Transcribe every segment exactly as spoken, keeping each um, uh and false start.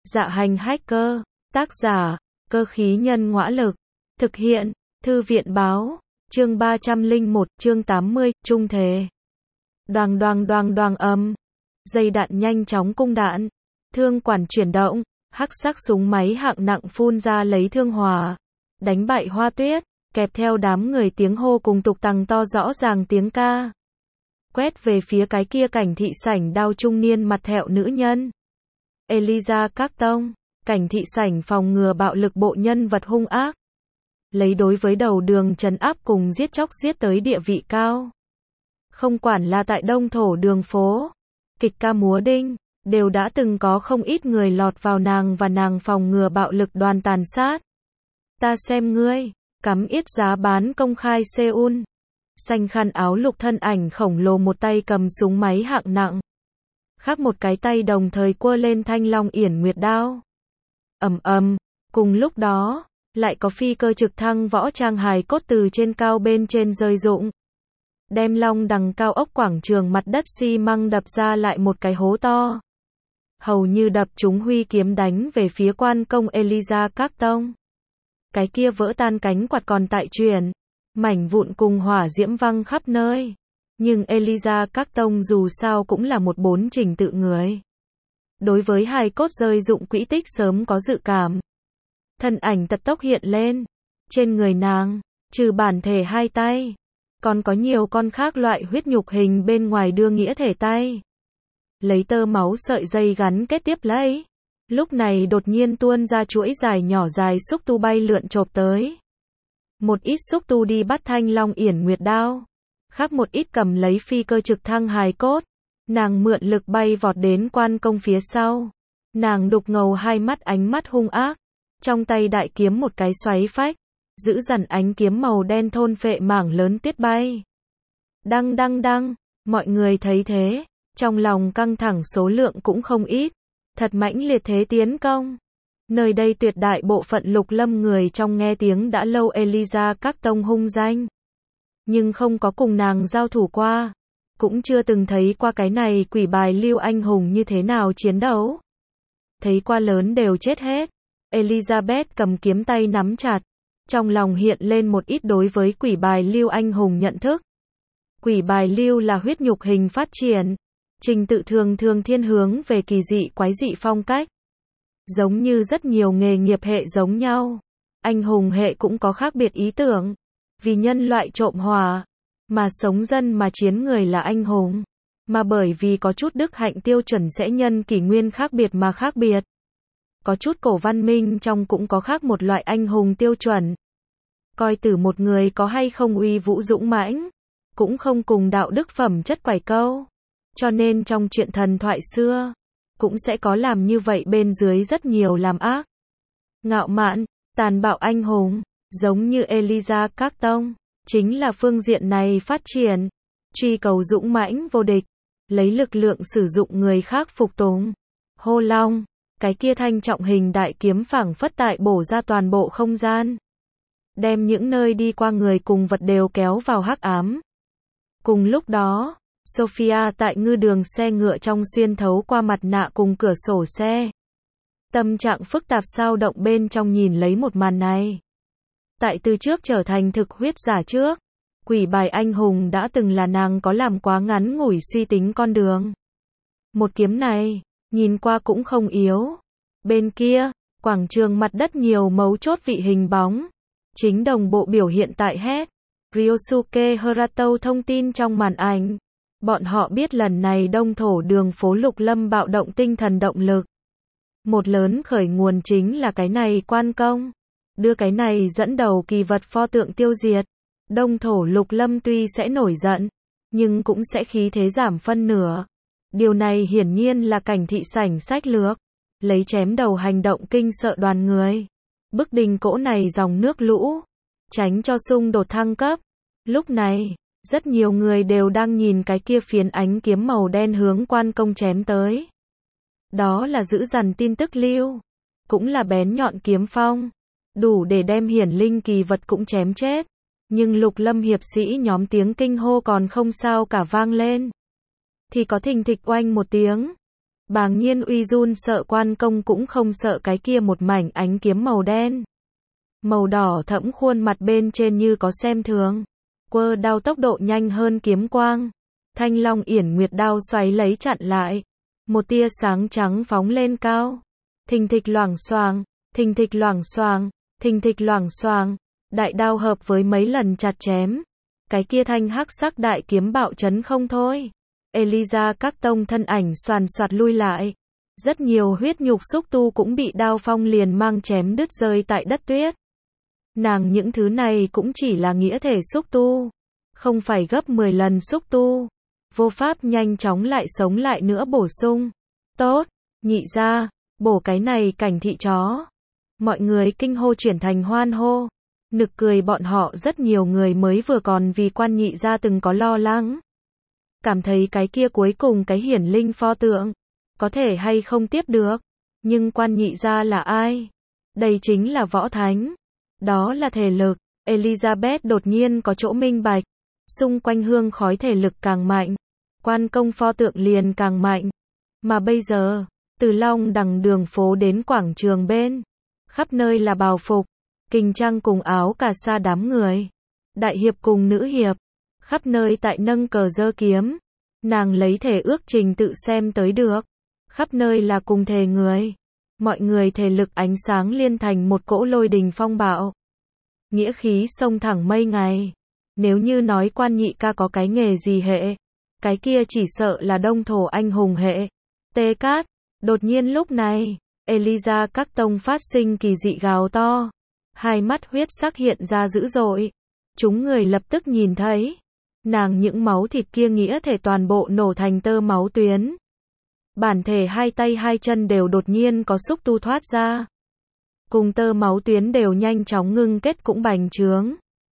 Dạ hành hacker, tác giả, cơ khí nhân ngõa lực, thực hiện, thư viện báo, chương ba trăm lẻ một, chương tám mươi, trung thế. Đoàng đoàng đoàng đoàng âm, dây đạn nhanh chóng cung đạn, thương quản chuyển động, hắc sắc súng máy hạng nặng phun ra lấy thương hỏa, đánh bại Hoa Tuyết, kẹp theo đám người tiếng hô cùng tục tằng to rõ ràng tiếng ca. Quét về phía cái kia cảnh thị sảnh đao trung niên mặt thẹo nữ nhân. Eliza Carton, cảnh thị sảnh phòng ngừa bạo lực bộ nhân vật hung ác. Lấy đối với đầu đường trấn áp cùng giết chóc giết tới địa vị cao. Không quản là tại đông thổ đường phố, kịch ca múa đinh, đều đã từng có không ít người lọt vào nàng và nàng phòng ngừa bạo lực đoàn tàn sát. Ta xem ngươi, cắm yết giá bán công khai Seoul. Xanh khăn áo lục thân ảnh khổng lồ một tay cầm súng máy hạng nặng. Khác một cái tay đồng thời quơ lên thanh long yển nguyệt đao. Ầm ầm, cùng lúc đó, lại có phi cơ trực thăng võ trang hài cốt từ trên cao bên trên rơi rụng. Đem long đằng cao ốc quảng trường mặt đất xi măng đập ra lại một cái hố to. Hầu như đập chúng huy kiếm đánh về phía quan công Eliza Carton. Cái kia vỡ tan cánh quạt còn tại chuyển. Mảnh vụn cùng hỏa diễm văng khắp nơi. Nhưng Eliza Carton dù sao cũng là một bốn trình tự người. Đối với hài cốt rơi dụng quỹ tích sớm có dự cảm. Thân ảnh tật tốc hiện lên. Trên người nàng, trừ bản thể hai tay, còn có nhiều con khác loại huyết nhục hình bên ngoài đưa nghĩa thể tay. Lấy tơ máu sợi dây gắn kết tiếp lấy. Lúc này đột nhiên tuôn ra chuỗi dài nhỏ dài xúc tu bay lượn chộp tới. Một ít xúc tu đi bắt thanh long yển nguyệt đao. Khác một ít cầm lấy phi cơ trực thăng hài cốt. Nàng mượn lực bay vọt đến quan công phía sau. Nàng đục ngầu hai mắt ánh mắt hung ác. Trong tay đại kiếm một cái xoáy phách. Giữ dằn ánh kiếm màu đen thôn phệ mảng lớn tuyết bay. Đăng đăng đăng, mọi người thấy thế. Trong lòng căng thẳng số lượng cũng không ít. Thật mãnh liệt thế tiến công. Nơi đây tuyệt đại bộ phận lục lâm người trong nghe tiếng đã lâu Eliza Carton hung danh. Nhưng không có cùng nàng giao thủ qua. Cũng chưa từng thấy qua cái này quỷ bài lưu anh hùng như thế nào chiến đấu. Thấy qua lớn đều chết hết. Elizabeth cầm kiếm tay nắm chặt. Trong lòng hiện lên một ít đối với quỷ bài lưu anh hùng nhận thức. Quỷ bài lưu là huyết nhục hình phát triển. Trình tự thường thường thiên hướng về kỳ dị quái dị phong cách. Giống như rất nhiều nghề nghiệp hệ giống nhau. Anh hùng hệ cũng có khác biệt ý tưởng. Vì nhân loại trộm hòa. Mà sống dân mà chiến người là anh hùng. Mà bởi vì có chút đức hạnh tiêu chuẩn sẽ nhân kỷ nguyên khác biệt mà khác biệt. Có chút cổ văn minh trong cũng có khác một loại anh hùng tiêu chuẩn. Coi từ một người có hay không uy vũ dũng mãnh. Cũng không cùng đạo đức phẩm chất quải câu. Cho nên trong chuyện thần thoại xưa. Cũng sẽ có làm như vậy bên dưới rất nhiều làm ác. Ngạo mạn, tàn bạo anh hùng. Giống như Eliza Carton. Chính là phương diện này phát triển. Truy cầu dũng mãnh vô địch. Lấy lực lượng sử dụng người khác phục tùng. Hô long. Cái kia thanh trọng hình đại kiếm phảng phất tại bổ ra toàn bộ không gian. Đem những nơi đi qua người cùng vật đều kéo vào hắc ám. Cùng lúc đó, Sophia tại ngư đường xe ngựa trong xuyên thấu qua mặt nạ cùng cửa sổ xe. Tâm trạng phức tạp sao động bên trong nhìn lấy một màn này. Tại từ trước trở thành thực huyết giả trước, quỷ bài anh hùng đã từng là nàng có làm quá ngắn ngủi suy tính con đường. Một kiếm này, nhìn qua cũng không yếu. Bên kia, quảng trường mặt đất nhiều mấu chốt vị hình bóng. Chính đồng bộ biểu hiện tại hết. Ryosuke Harato thông tin trong màn ảnh. Bọn họ biết lần này đông thổ đường phố lục lâm bạo động tinh thần động lực. Một lớn khởi nguồn chính là cái này quan công. Đưa cái này dẫn đầu kỳ vật pho tượng tiêu diệt. Đông thổ lục lâm tuy sẽ nổi giận. Nhưng cũng sẽ khí thế giảm phân nửa. Điều này hiển nhiên là cảnh thị sảnh sách lược. Lấy chém đầu hành động kinh sợ đoàn người. Bức đình cỗ này dòng nước lũ. Tránh cho xung đột thăng cấp. Lúc này, rất nhiều người đều đang nhìn cái kia phiến ánh kiếm màu đen hướng quan công chém tới. Đó là giữ dằn tin tức lưu. Cũng là bén nhọn kiếm phong. Đủ để đem hiển linh kỳ vật cũng chém chết. Nhưng lục lâm hiệp sĩ nhóm tiếng kinh hô còn không sao cả vang lên. Thì có thình thịch oanh một tiếng. Bàng Nhiên Uy run sợ, Quan Công cũng không sợ cái kia một mảnh ánh kiếm màu đen. Màu đỏ thẫm, khuôn mặt bên trên như có xem thường. Quơ đao tốc độ nhanh hơn kiếm quang. Thanh Long Yển Nguyệt đao xoáy lấy chặn lại. Một tia sáng trắng phóng lên cao. Thình thịch loảng xoảng, thình thịch loảng xoảng, thình thịch loảng xoảng. Đại đao hợp với mấy lần chặt chém. Cái kia thanh hắc sắc đại kiếm bạo chấn không thôi. Elysia Các Tông thân ảnh xoàn xoạt lui lại. Rất nhiều huyết nhục xúc tu cũng bị đao phong liền mang chém đứt rơi tại đất tuyết. Nàng những thứ này cũng chỉ là nghĩa thể xúc tu. Không phải gấp mười lần xúc tu. Vô pháp nhanh chóng lại sống lại nữa bổ sung. Tốt, nhị gia, bổ cái này cảnh thị chó. Mọi người kinh hô chuyển thành hoan hô. Nực cười bọn họ, rất nhiều người mới vừa còn vì Quan nhị gia từng có lo lắng. Cảm thấy cái kia cuối cùng cái hiển linh pho tượng, có thể hay không tiếp được. Nhưng Quan nhị gia là ai? Đây chính là võ thánh. Đó là thể lực. Elizabeth đột nhiên có chỗ minh bạch. Xung quanh hương khói thể lực càng mạnh. Quan Công pho tượng liền càng mạnh. Mà bây giờ, từ Long Đằng đường phố đến quảng trường bên. Khắp nơi là bào phục. Kình trang cùng áo cà sa đám người. Đại hiệp cùng nữ hiệp. Khắp nơi tại nâng cờ giơ kiếm. Nàng lấy thể ước trình tự xem tới được. Khắp nơi là cùng thể người. Mọi người thể lực ánh sáng liên thành một cỗ lôi đình phong bạo. Nghĩa khí xông thẳng mây ngày. Nếu như nói Quan nhị ca có cái nghề gì hệ, cái kia chỉ sợ là đông thổ anh hùng hệ. Tê Cát. Đột nhiên lúc này, Elysia Các Tông phát sinh kỳ dị gào to. Hai mắt huyết sắc hiện ra dữ dội. Chúng người lập tức nhìn thấy. Nàng những máu thịt kia nghĩa thể toàn bộ nổ thành tơ máu tuyến. Bản thể hai tay hai chân đều đột nhiên có xúc tu thoát ra. Cùng tơ máu tuyến đều nhanh chóng ngưng kết cũng bành trướng.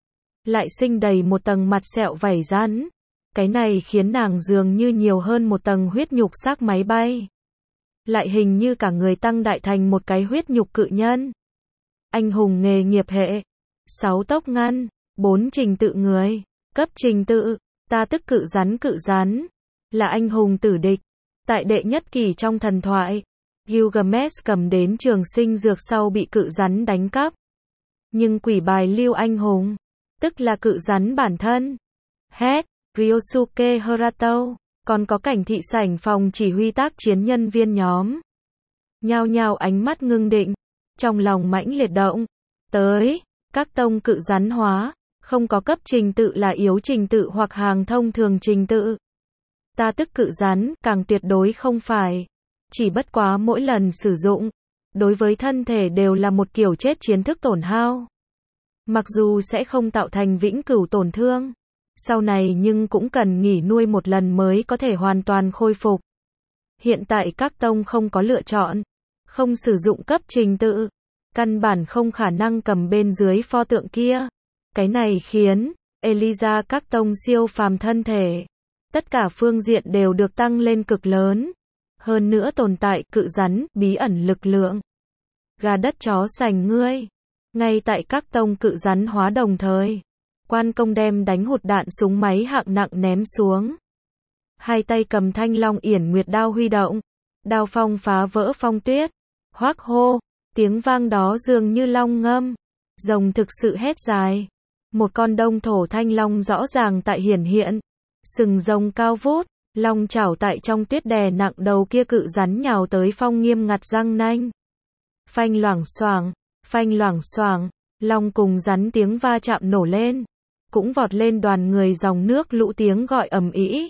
Lại sinh đầy một tầng mặt sẹo vảy rắn. Cái này khiến nàng dường như nhiều hơn một tầng huyết nhục xác máy bay. Lại hình như cả người tăng đại thành một cái huyết nhục cự nhân. Anh hùng nghề nghiệp hệ. Sáu tốc ngăn. Bốn trình tự người. Cấp trình tự. Ta tức cự rắn cự rắn. Là anh hùng tử địch. Tại đệ nhất kỳ trong thần thoại, Gilgamesh cầm đến trường sinh dược sau bị cự rắn đánh cắp. Nhưng quỷ bài lưu anh hùng, tức là cự rắn bản thân. Hét, Ryosuke Harato, còn có cảnh thị sảnh phòng chỉ huy tác chiến nhân viên nhóm. Nhao nhao ánh mắt ngưng định, trong lòng mãnh liệt động. Tới, Các Tông cự rắn hóa, không có cấp trình tự là yếu trình tự hoặc hàng thông thường trình tự. Ta tức cự rắn, càng tuyệt đối không phải. Chỉ bất quá mỗi lần sử dụng, đối với thân thể đều là một kiểu chết chiến thức tổn hao. Mặc dù sẽ không tạo thành vĩnh cửu tổn thương, sau này nhưng cũng cần nghỉ nuôi một lần mới có thể hoàn toàn khôi phục. Hiện tại Các Tông không có lựa chọn, không sử dụng cấp trình tự, căn bản không khả năng cầm bên dưới pho tượng kia. Cái này khiến Elysia Các Tông siêu phàm thân thể. Tất cả phương diện đều được tăng lên cực lớn. Hơn nữa tồn tại cự rắn, bí ẩn lực lượng. Gà đất chó sành ngươi. Ngay tại Các Tông cự rắn hóa đồng thời, Quan Công đem đánh hụt đạn súng máy hạng nặng ném xuống. Hai tay cầm Thanh Long Yển Nguyệt đao huy động. Đao phong phá vỡ phong tuyết. Hoác hô, tiếng vang đó dường như long ngâm. Rồng thực sự hét dài. Một con đông thổ thanh long rõ ràng tại hiển hiện. Sừng rồng cao vút, long chảo tại trong tuyết đè nặng đầu kia cự rắn nhào tới phong nghiêm ngặt răng nanh. Phanh loảng xoảng, phanh loảng xoảng, long cùng rắn tiếng va chạm nổ lên, cũng vọt lên đoàn người dòng nước lũ tiếng gọi ầm ĩ.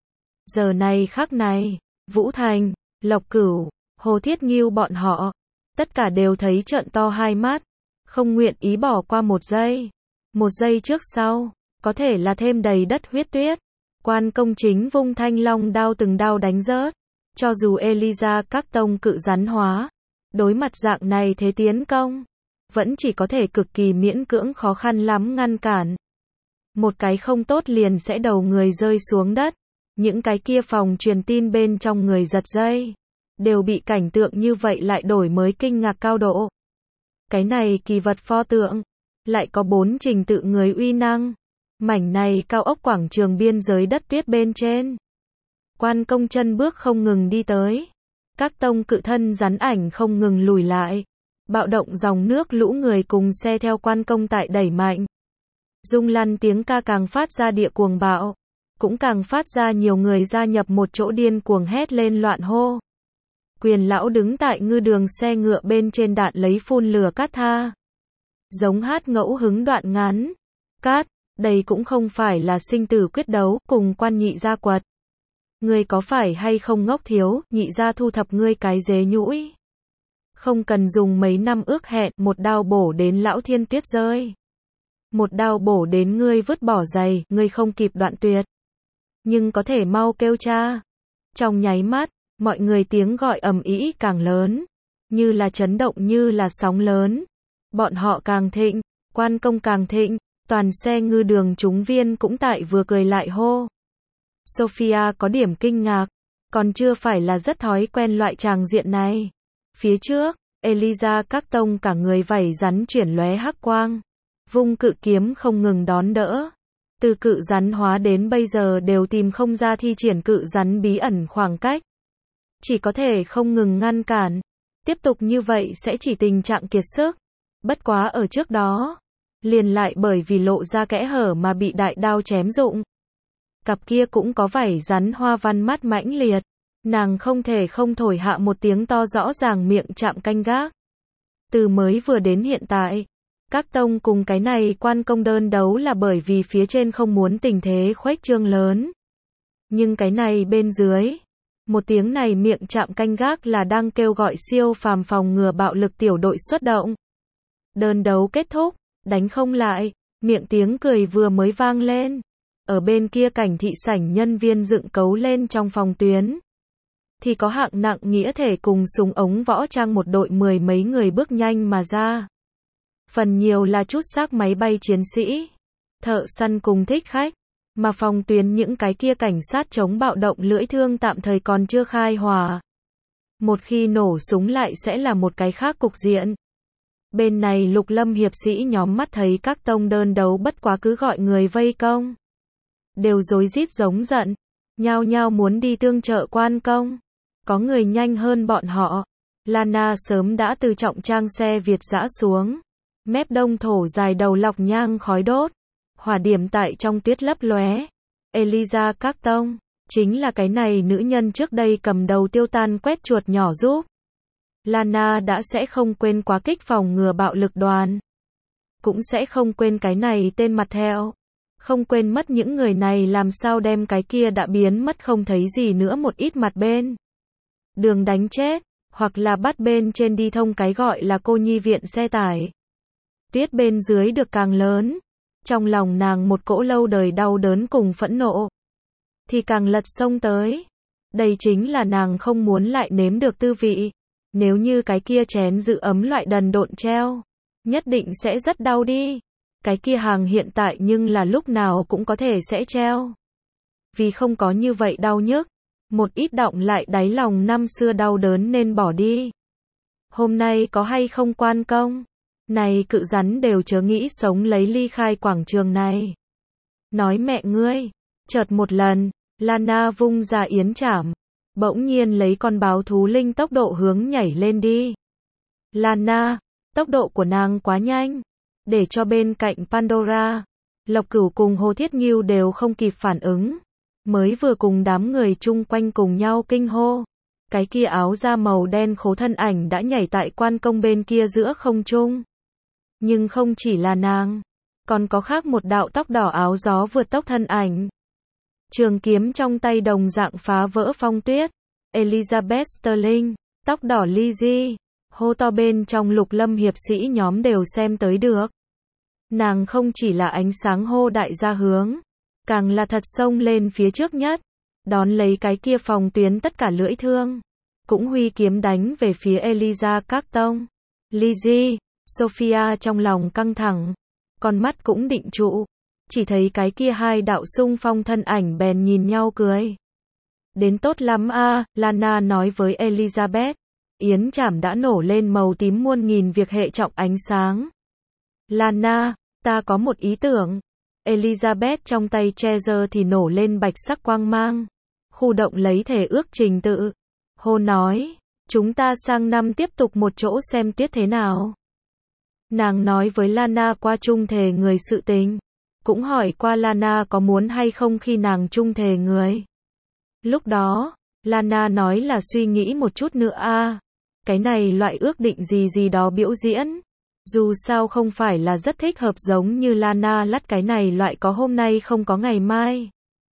Giờ này khắc này, Vũ Thành, Lộc Cửu, Hồ Thiết Ngưu bọn họ, tất cả đều thấy trợn to hai mắt, không nguyện ý bỏ qua một giây. Một giây trước sau, có thể là thêm đầy đất huyết tuyết. Quan Công chính vung thanh long đao từng đao đánh rớt. Cho dù Elysia Các Tông cự rắn hóa, đối mặt dạng này thế tiến công, vẫn chỉ có thể cực kỳ miễn cưỡng khó khăn lắm ngăn cản. Một cái không tốt liền sẽ đầu người rơi xuống đất. Những cái kia phòng truyền tin bên trong người giật dây. Đều bị cảnh tượng như vậy lại đổi mới kinh ngạc cao độ. Cái này kỳ vật pho tượng, lại có bốn trình tự người uy năng. Mảnh này cao ốc quảng trường biên giới đất tuyết bên trên. Quan Công chân bước không ngừng đi tới. Các tông cự thân rắn ảnh không ngừng lùi lại. Bạo động dòng nước lũ người cùng xe theo quan công tại đẩy mạnh. Rung lăn tiếng ca càng phát ra địa cuồng bạo. Cũng càng phát ra nhiều người gia nhập một chỗ điên cuồng hét lên loạn hô. Quyền lão đứng tại ngư đường xe ngựa bên trên đạn lấy phun lửa cát tha. Giống hát ngẫu hứng đoạn ngắn. Cát, đây cũng không phải là sinh tử quyết đấu, cùng quan nhị gia quật. Ngươi có phải hay không ngốc thiếu, nhị gia thu thập ngươi cái dế nhũi. Không cần dùng mấy năm ước hẹn, một đao bổ đến lão thiên tuyết rơi. Một đao bổ đến ngươi vứt bỏ giày, ngươi không kịp đoạn tuyệt. Nhưng có thể mau kêu cha. Trong nháy mắt, mọi người tiếng gọi ầm ĩ càng lớn. Như là chấn động như là sóng lớn. Bọn họ càng thịnh, quan công càng thịnh, toàn xe ngư đường chúng viên cũng tại vừa cười lại hô. Sophia có điểm kinh ngạc, còn chưa phải là rất thói quen loại tràng diện này. Phía trước, Eliza các tông cả người vảy rắn chuyển lóe hắc quang, vung cự kiếm không ngừng đón đỡ. Từ cự rắn hóa đến bây giờ đều tìm không ra thi triển cự rắn bí ẩn khoảng cách. Chỉ có thể không ngừng ngăn cản. Tiếp tục như vậy sẽ chỉ tình trạng kiệt sức. Bất quá ở trước đó, liền lại bởi vì lộ ra kẽ hở mà bị đại đao chém rụng. Cặp kia cũng có vảy rắn hoa văn mắt mãnh liệt. Nàng không thể không thổi hạ một tiếng to rõ ràng miệng chạm canh gác. Từ mới vừa đến hiện tại, các tông cùng cái này quan công đơn đấu là bởi vì phía trên không muốn tình thế khuếch trương lớn. Nhưng cái này bên dưới, một tiếng này miệng chạm canh gác là đang kêu gọi siêu phàm phòng ngừa bạo lực tiểu đội xuất động. Đơn đấu kết thúc, đánh không lại, miệng tiếng cười vừa mới vang lên. Ở bên kia cảnh thị sảnh nhân viên dựng cấu lên trong phòng tuyến. Thì có hạng nặng nghĩa thể cùng súng ống võ trang một đội mười mấy người bước nhanh mà ra. Phần nhiều là chút xác máy bay chiến sĩ, thợ săn cùng thích khách. Mà phòng tuyến những cái kia cảnh sát chống bạo động lưỡi thương tạm thời còn chưa khai hỏa. Một khi nổ súng lại sẽ là một cái khác cục diện. Bên này Lục Lâm hiệp sĩ nhóm mắt thấy các tông đơn đấu bất quá cứ gọi người vây công. Đều rối rít giống giận, nhao nhao muốn đi tương trợ quan công. Có người nhanh hơn bọn họ. Lana sớm đã từ trọng trang xe Việt dã xuống. Mép đông thổ dài đầu lọc nhang khói đốt. Hỏa điểm tại trong tuyết lấp lóe. Eliza các tông, chính là cái này nữ nhân trước đây cầm đầu tiêu tan quét chuột nhỏ giúp. Lana đã sẽ không quên quá kích phòng ngừa bạo lực đoàn. Cũng sẽ không quên cái này tên mặt theo. Không quên mất những người này làm sao đem cái kia đã biến mất không thấy gì nữa một ít mặt bên. Đường đánh chết, hoặc là bắt bên trên đi thông cái gọi là cô nhi viện xe tải. Tuyết bên dưới được càng lớn. Trong lòng nàng một cỗ lâu đời đau đớn cùng phẫn nộ. Thì càng lật sông tới. Đây chính là nàng không muốn lại nếm được tư vị. Nếu như cái kia chén giữ ấm loại đần độn treo. Nhất định sẽ rất đau đi. Cái kia hàng hiện tại nhưng là lúc nào cũng có thể sẽ treo. Vì không có như vậy đau nhức. Một ít động lại đáy lòng năm xưa đau đớn nên bỏ đi. Hôm nay có hay không quan công? Này cự rắn đều chớ nghĩ sống lấy ly khai quảng trường này. Nói mẹ ngươi. Chợt một lần, Lana vung ra yến trảm. Bỗng nhiên lấy con báo thú linh tốc độ hướng nhảy lên đi. Lana, tốc độ của nàng quá nhanh. Để cho bên cạnh Pandora, Lộc Cửu cùng Hồ Thiết Ngưu đều không kịp phản ứng. Mới vừa cùng đám người chung quanh cùng nhau kinh hô. Cái kia áo da màu đen khố thân ảnh đã nhảy tại quan công bên kia giữa không trung. Nhưng không chỉ là nàng, còn có khác một đạo tóc đỏ áo gió vượt tốc thân ảnh. Trường kiếm trong tay đồng dạng phá vỡ phong tuyết. Elizabeth Sterling, tóc đỏ Lizzie, hô to bên trong Lục Lâm hiệp sĩ nhóm đều xem tới được. Nàng không chỉ là ánh sáng hô đại gia hướng, càng là thật xông lên phía trước nhất, đón lấy cái kia phòng tuyến tất cả lưỡi thương, cũng huy kiếm đánh về phía Eliza các tông. Lizzie, Sophia trong lòng căng thẳng, con mắt cũng định trụ, chỉ thấy cái kia hai đạo xung phong thân ảnh bèn nhìn nhau cười. Đến tốt lắm a, Lana nói với Elizabeth. Yến trảm đã nổ lên màu tím muôn nghìn việc hệ trọng ánh sáng. Lana, ta có một ý tưởng. Elizabeth trong tay che giơ thì nổ lên bạch sắc quang mang. Khu động lấy thể ước trình tự. Hô nói, Chúng ta sang năm tiếp tục một chỗ xem tuyết thế nào. Nàng nói với Lana qua trung thể người sự tình. Cũng hỏi qua Lana có muốn hay không khi nàng trung thể người. Lúc đó, Lana nói là suy nghĩ một chút nữa a. Cái này loại ước định gì gì đó biểu diễn. Dù sao không phải là rất thích hợp giống như Lana lắt cái này loại có hôm nay không có ngày mai.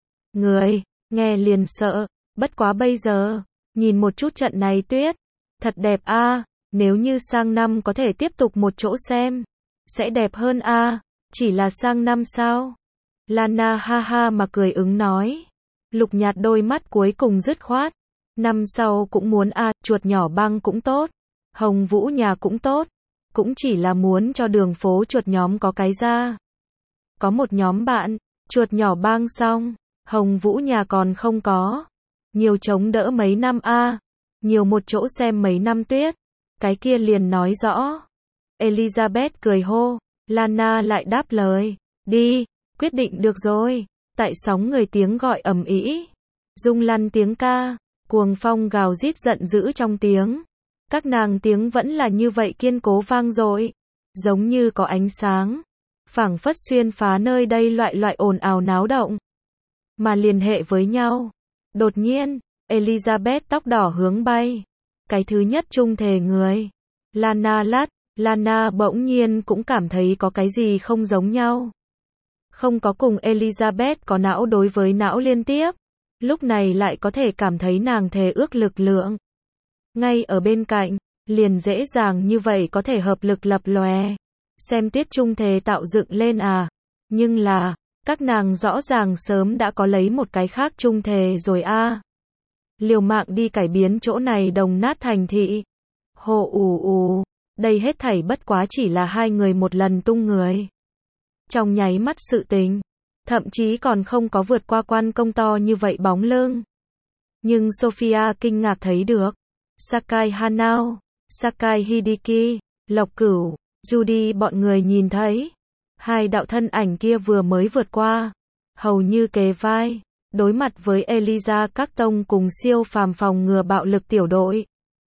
Người, nghe liền sợ, bất quá bây giờ, nhìn một chút trận này tuyết, thật đẹp a, nếu như sang năm có thể tiếp tục một chỗ xem, sẽ đẹp hơn a, chỉ là sang năm sao? Lana ha ha mà cười ứng nói. Lục Nhạt đôi mắt cuối cùng dứt khoát. Năm sau cũng muốn a, chuột nhỏ băng cũng tốt, Hồng Vũ nhà cũng tốt, cũng chỉ là muốn cho đường phố chuột nhóm có cái ra. Có một nhóm bạn, chuột nhỏ băng xong, Hồng Vũ nhà còn không có. Nhiều chống đỡ mấy năm a, nhiều một chỗ xem mấy năm tuyết, cái kia liền nói rõ. Elizabeth cười hô, Lana lại đáp lời, đi, quyết định được rồi. Tại sóng người tiếng gọi ầm ĩ, rung lăn tiếng ca, cuồng phong gào rít giận dữ trong tiếng. Các nàng tiếng vẫn là như vậy kiên cố vang dội, giống như có ánh sáng, phảng phất xuyên phá nơi đây loại loại ồn ào náo động, mà liên hệ với nhau. Đột nhiên, Elizabeth tóc đỏ hướng bay. Cái thứ nhất trung thể người. Lana lát, Lana bỗng nhiên cũng cảm thấy có cái gì không giống nhau. Không có cùng Elizabeth có não đối với não liên tiếp. Lúc này lại có thể cảm thấy nàng thề ước lực lượng. Ngay ở bên cạnh, liền dễ dàng như vậy có thể hợp lực lập lòe. Xem tiết trung thể tạo dựng lên à. Nhưng là, các nàng rõ ràng sớm đã có lấy một cái khác trung thể rồi a. À. Liều mạng đi cải biến chỗ này đồng nát thành thị. Hồ ù ù, đây hết thảy bất quá chỉ là hai người một lần tung người. Trong nháy mắt sự tình, thậm chí còn không có vượt qua quan công to như vậy bóng lưng. Nhưng Sophia kinh ngạc thấy được. Sakai Hanao, Sakai Hideki, Lộc Cửu, Judy bọn người nhìn thấy. Hai đạo thân ảnh kia vừa mới vượt qua. Hầu như kề vai, đối mặt với Eliza các tông cùng siêu phàm phòng ngừa bạo lực tiểu đội.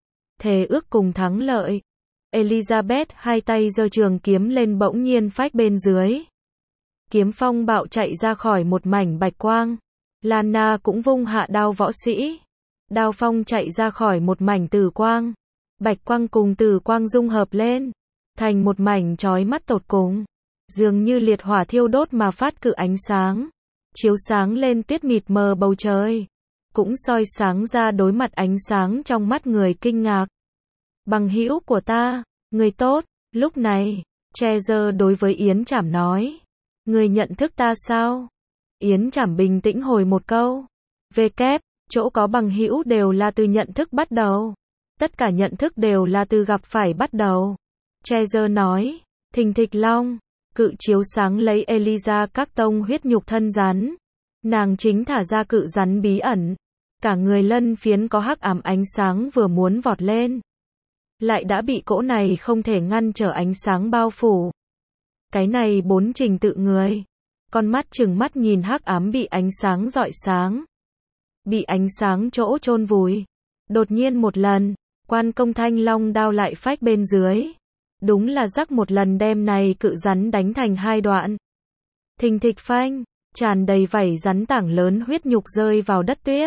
Thề ước cùng thắng lợi. Elizabeth hai tay giơ trường kiếm lên bỗng nhiên phách bên dưới. Kiếm phong bạo chạy ra khỏi một mảnh bạch quang. Lana cũng vung hạ đao võ sĩ. Đao phong chạy ra khỏi một mảnh tử quang. Bạch quang cùng tử quang dung hợp lên. Thành một mảnh chói mắt tột cùng. Dường như liệt hỏa thiêu đốt mà phát cự ánh sáng. Chiếu sáng lên tuyết mịt mờ bầu trời. Cũng soi sáng ra đối mặt ánh sáng trong mắt người kinh ngạc. Bằng hữu của ta, người tốt, lúc này, Treasure đối với Yến Trảm nói. Người nhận thức ta sao? Yến Trảm bình tĩnh hồi một câu. Về kép, chỗ có bằng hữu đều là từ nhận thức bắt đầu. Tất cả nhận thức đều là từ gặp phải bắt đầu. Treasure nói, thình thịch long, cự chiếu sáng lấy Eliza các tông huyết nhục thân rắn. Nàng chính thả ra cự rắn bí ẩn. Cả người lân phiến có hắc ám ánh sáng vừa muốn vọt lên. Lại đã bị cỗ này không thể ngăn trở ánh sáng bao phủ. Cái này bốn trình tự người. Con mắt chừng mắt nhìn hắc ám bị ánh sáng rọi sáng. Bị ánh sáng chỗ chôn vùi. Đột nhiên một lần, quan công thanh long đao lại phách bên dưới. Đúng là rắc một lần đem này cự rắn đánh thành hai đoạn. Thình thịch phanh, tràn đầy vảy rắn tảng lớn huyết nhục rơi vào đất tuyết.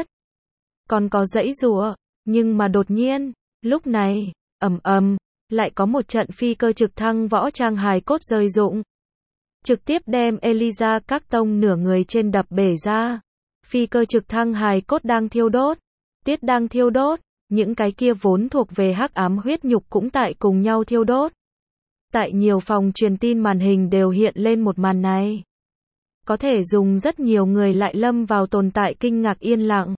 Còn có dãy rùa, nhưng mà đột nhiên, lúc này, ầm ầm, lại có một trận phi cơ trực thăng võ trang hài cốt rơi rụng. Trực tiếp đem Eliza các tông nửa người trên đập bể ra. Phi cơ trực thăng hài cốt đang thiêu đốt. Tiết đang thiêu đốt. Những cái kia vốn thuộc về hắc ám huyết nhục cũng tại cùng nhau thiêu đốt. Tại nhiều phòng truyền tin màn hình đều hiện lên một màn này. Có thể dùng rất nhiều người lại lâm vào tồn tại kinh ngạc yên lặng.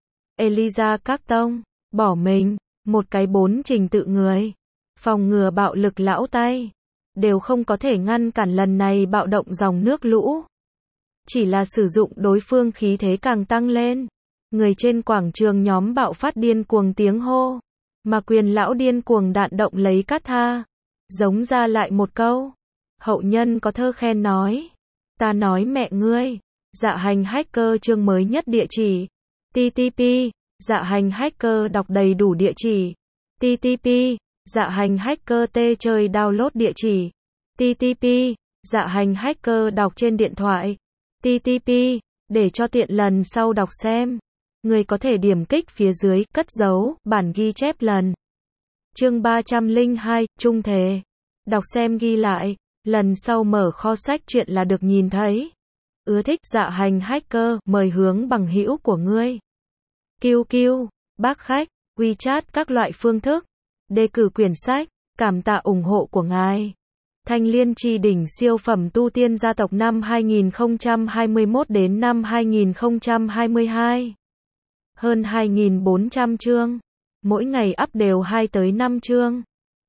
Eliza các tông, bỏ mình, một cái bốn trình tự người. Phòng ngừa bạo lực lão tay. Đều không có thể ngăn cản lần này bạo động dòng nước lũ. Chỉ là sử dụng đối phương khí thế càng tăng lên. Người trên quảng trường nhóm bạo phát điên cuồng tiếng hô. Mà quyền lão điên cuồng đạn động lấy cát tha. Giống ra lại một câu. Hậu nhân có thơ khen nói. Ta nói mẹ ngươi. Dạ hành hacker chương mới nhất địa chỉ. T T P. Dạ hành hacker đọc đầy đủ địa chỉ. tê tê pê, dạ hành hacker T chơi download địa chỉ. tê tê pê, dạ hành hacker đọc trên điện thoại. tê tê pê, để cho tiện lần sau đọc xem. Người có thể điểm kích phía dưới, cất dấu, bản ghi chép lần. Chương ba trăm lẻ hai, Trung Thế. Đọc xem ghi lại, lần sau mở kho sách truyện là được nhìn thấy. Ưa thích dạ hành hacker, mời hướng bằng hữu của ngươi. quy quy, bác khách, WeChat các loại phương thức. Đề cử quyển sách, cảm tạ ủng hộ của ngài. Thanh Liên Chi Đỉnh siêu phẩm tu tiên gia tộc năm hai nghìn không trăm hai mươi mốt đến năm hai nghìn không trăm hai mươi hai. Hơn hai nghìn bốn trăm chương. Mỗi ngày up đều hai tới năm chương.